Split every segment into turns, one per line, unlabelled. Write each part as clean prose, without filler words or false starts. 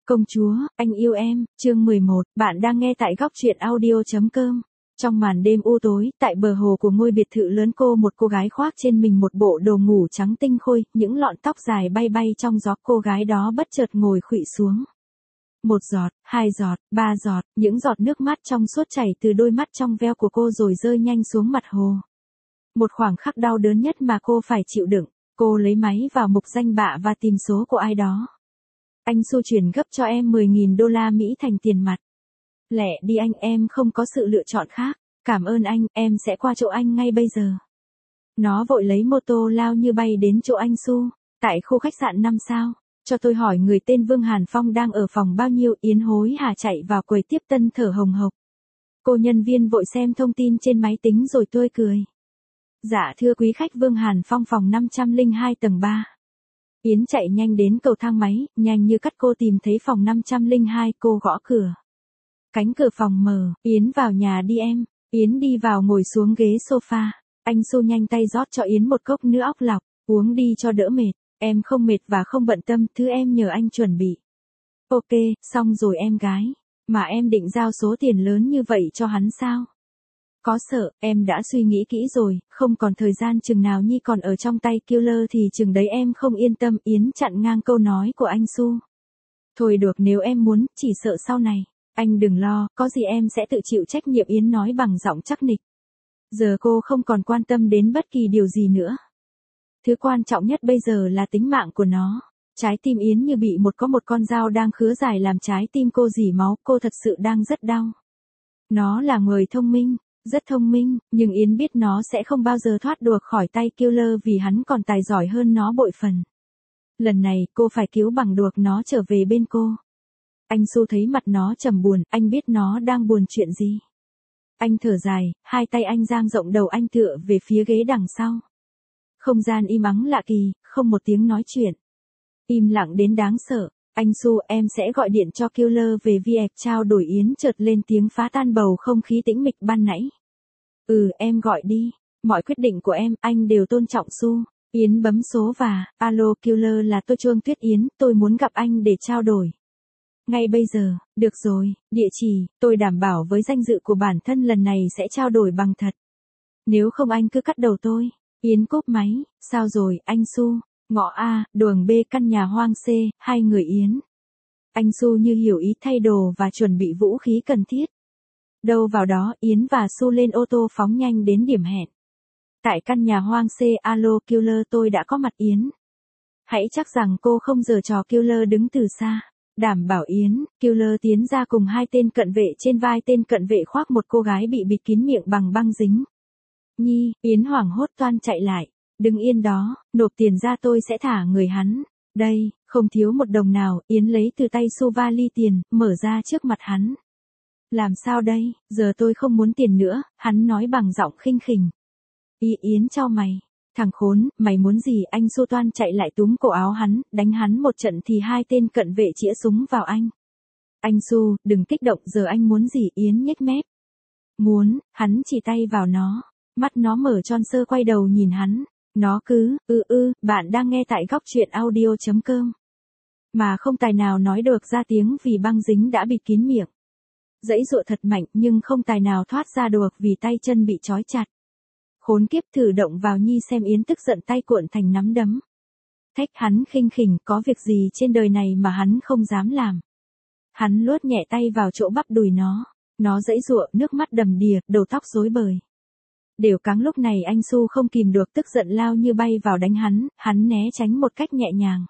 Công chúa, anh yêu em, chương 11, bạn đang nghe tại góc truyện audio.com. Trong màn đêm u tối, tại bờ hồ của ngôi biệt thự lớn một cô gái khoác trên mình một bộ đồ ngủ trắng tinh khôi, những lọn tóc dài bay bay trong gió, cô gái đó bất chợt ngồi khuỵu xuống. Một giọt, hai giọt, ba giọt, những giọt nước mắt trong suốt chảy từ đôi mắt trong veo của cô rồi rơi nhanh xuống mặt hồ. Một khoảng khắc đau đớn nhất mà cô phải chịu đựng, cô lấy máy vào mục danh bạ và tìm số của ai đó. Anh Su chuyển gấp cho em 10.000 đô la Mỹ thành tiền mặt. Lẹ đi anh, em không có sự lựa chọn khác. Cảm ơn anh, em sẽ qua chỗ anh ngay bây giờ. Nó vội lấy mô tô lao như bay đến chỗ anh Su, tại khu khách sạn 5 sao. Cho tôi hỏi người tên Vương Hàn Phong đang ở phòng bao nhiêu. Yến hối hả chạy vào quầy tiếp tân thở hồng hộc. Cô nhân viên vội xem thông tin trên máy tính rồi tươi cười. Dạ thưa quý khách, Vương Hàn Phong phòng 502 tầng 3. Yến chạy nhanh đến cầu thang máy, nhanh như cắt cô tìm thấy phòng 502, cô gõ cửa. Cánh cửa phòng mở, Yến vào nhà đi em. Yến đi vào ngồi xuống ghế sofa. Anh Su nhanh tay rót cho Yến một cốc nước óc lọc, uống đi cho đỡ mệt. Em không mệt và không bận tâm, thứ em nhờ anh chuẩn bị. Ok, xong rồi em gái. Mà em định giao số tiền lớn như vậy cho hắn sao? Có sợ, em đã suy nghĩ kỹ rồi, không còn thời gian, chừng nào Nhi còn ở trong tay killer thì chừng đấy em không yên tâm. Yến chặn ngang câu nói của anh Su. Thôi được, nếu em muốn, chỉ sợ sau này. Anh đừng lo, có gì em sẽ tự chịu trách nhiệm, Yến nói bằng giọng chắc nịch. Giờ cô không còn quan tâm đến bất kỳ điều gì nữa. Thứ quan trọng nhất bây giờ là tính mạng của nó. Trái tim Yến như bị có một con dao đang khứa dài làm trái tim cô rỉ máu, cô thật sự đang rất đau. Nó là người thông minh, rất thông minh, nhưng Yến biết nó sẽ không bao giờ thoát được khỏi tay killer vì hắn còn tài giỏi hơn nó bội phần. Lần này, cô phải cứu bằng được nó trở về bên cô. Anh Su thấy mặt nó trầm buồn, anh biết nó đang buồn chuyện gì. Anh thở dài, hai tay anh dang rộng, đầu anh tựa về phía ghế đằng sau. Không gian im ắng lạ kỳ, không một tiếng nói chuyện. Im lặng đến đáng sợ. Anh Su, em sẽ gọi điện cho killer về việc trao đổi. Yến chợt lên tiếng phá tan bầu không khí tĩnh mịch ban nãy. Em gọi đi. Mọi quyết định của em, anh đều tôn trọng Su. Yến bấm số và, alo killer, là tôi Chuông Tuyết Yến, tôi muốn gặp anh để trao đổi. Ngay bây giờ, được rồi, địa chỉ, tôi đảm bảo với danh dự của bản thân lần này sẽ trao đổi bằng thật. Nếu không anh cứ cắt đầu tôi. Yến cúp máy, sao rồi, anh Su? Ngõ A, đường B, căn nhà hoang C, hai người Yến. Anh Su như hiểu ý thay đồ và chuẩn bị vũ khí cần thiết. Đâu vào đó, Yến và Su lên ô tô phóng nhanh đến điểm hẹn. Tại căn nhà hoang C, alo killer, tôi đã có mặt. Yến. Hãy chắc rằng cô không giở trò, killer đứng từ xa. Đảm bảo Yến, killer tiến ra cùng hai tên cận vệ trên vai, tên cận vệ khoác một cô gái bị bịt kín miệng bằng băng dính. Nhi, Yến hoảng hốt toan chạy lại. Đừng yên đó, nộp tiền ra tôi sẽ thả người hắn. Đây, không thiếu một đồng nào. Yến lấy từ tay Su vali tiền, mở ra trước mặt hắn. Làm sao đây, giờ tôi không muốn tiền nữa, hắn nói bằng giọng khinh khỉnh. Yến chau mày. Thằng khốn, mày muốn gì? Anh Su toan chạy lại túm cổ áo hắn, đánh hắn một trận thì hai tên cận vệ chĩa súng vào anh. Anh Su, đừng kích động, giờ anh muốn gì? Yến nhếch mép. Muốn, hắn chỉ tay vào nó. Mắt nó mở tròn sơ, quay đầu nhìn hắn. Nó cứ, bạn đang nghe tại góc truyện audio.com. Mà không tài nào nói được ra tiếng vì băng dính đã bịt kín miệng. Giãy giụa thật mạnh nhưng không tài nào thoát ra được vì tay chân bị trói chặt. Khốn kiếp, thử động vào Nhi xem. Yến tức giận, tay cuộn thành nắm đấm. Thách hắn khinh khỉnh, có việc gì trên đời này mà hắn không dám làm. Hắn luốt nhẹ tay vào chỗ bắp đùi nó. Nó giãy giụa, nước mắt đầm đìa, đầu tóc rối bời. Đều cáng lúc này anh Su không kìm được, tức giận lao như bay vào đánh hắn né tránh một cách nhẹ nhàng.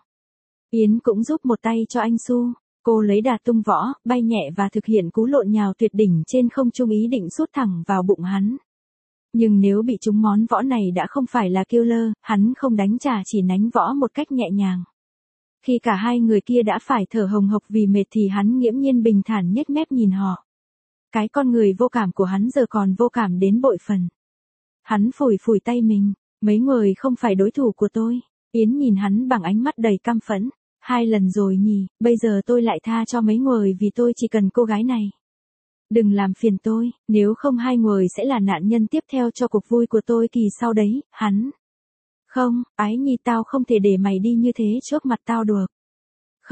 Yến cũng giúp một tay cho anh Su. Cô lấy đà tung võ, bay nhẹ và thực hiện cú lộn nhào tuyệt đỉnh trên không trung, ý định sút thẳng vào bụng hắn. Nhưng nếu bị trúng món võ này đã không phải là killer, hắn không đánh trả, chỉ nánh võ một cách nhẹ nhàng. Khi cả hai người kia đã phải thở hồng hộc vì mệt thì hắn nghiễm nhiên bình thản nhếch mép nhìn họ. Cái con người vô cảm của hắn giờ còn vô cảm đến bội phần. Hắn phủi phủi tay mình. Mấy người không phải đối thủ của tôi. Yến nhìn hắn bằng ánh mắt đầy căm phẫn. 2 lần rồi nhỉ, bây giờ tôi lại tha cho mấy người vì tôi chỉ cần cô gái này. Đừng làm phiền tôi, nếu không hai người sẽ là nạn nhân tiếp theo cho cuộc vui của tôi kỳ sau đấy, hắn. Không, Ái Nhi, tao không thể để mày đi như thế trước mặt tao được.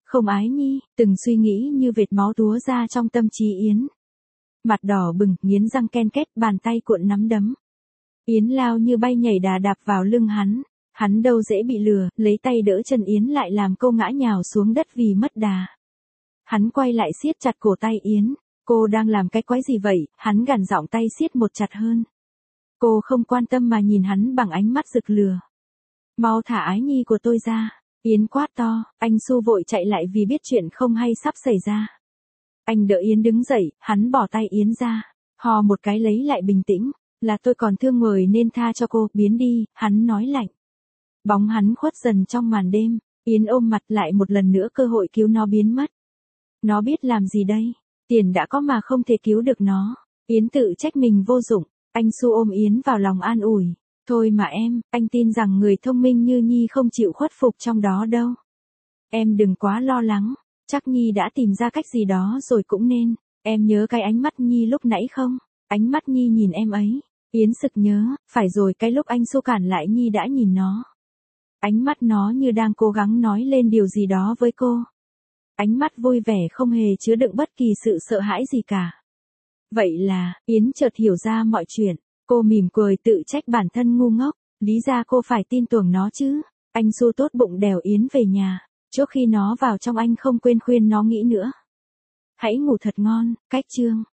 Không ái Nhi, từng suy nghĩ như vệt máu túa ra trong tâm trí Yến. Mặt đỏ bừng, nghiến răng ken két, bàn tay cuộn nắm đấm. Yến lao như bay nhảy đà đạp vào lưng hắn đâu dễ bị lừa, lấy tay đỡ chân Yến lại làm cô ngã nhào xuống đất vì mất đà. Hắn quay lại siết chặt cổ tay Yến, cô đang làm cái quái gì vậy, hắn gằn giọng tay siết một chặt hơn. Cô không quan tâm mà nhìn hắn bằng ánh mắt rực lửa. Mau thả ái Nhi của tôi ra, Yến quát to, anh Su vội chạy lại vì biết chuyện không hay sắp xảy ra. Anh đỡ Yến đứng dậy, hắn bỏ tay Yến ra, hò một cái lấy lại bình tĩnh, là tôi còn thương người nên tha cho cô, biến đi, hắn nói lạnh. Bóng hắn khuất dần trong màn đêm, Yến ôm mặt lại một lần nữa cơ hội cứu nó biến mất. Nó biết làm gì đây, tiền đã có mà không thể cứu được nó, Yến tự trách mình vô dụng, anh Su ôm Yến vào lòng an ủi. Thôi mà em, anh tin rằng người thông minh như Nhi không chịu khuất phục trong đó đâu. Em đừng quá lo lắng, chắc Nhi đã tìm ra cách gì đó rồi cũng nên. Em nhớ cái ánh mắt Nhi lúc nãy không? Ánh mắt Nhi nhìn em ấy. Yến sực nhớ, phải rồi cái lúc anh Su cản lại Nhi đã nhìn nó. Ánh mắt nó như đang cố gắng nói lên điều gì đó với cô. Ánh mắt vui vẻ không hề chứa đựng bất kỳ sự sợ hãi gì cả. Vậy là, Yến chợt hiểu ra mọi chuyện. Cô mỉm cười tự trách bản thân ngu ngốc, lý ra cô phải tin tưởng nó chứ. Anh Su tốt bụng đèo Yến về nhà, trước khi nó vào trong anh không quên khuyên nó nghĩ nữa. Hãy ngủ thật ngon, cách chương.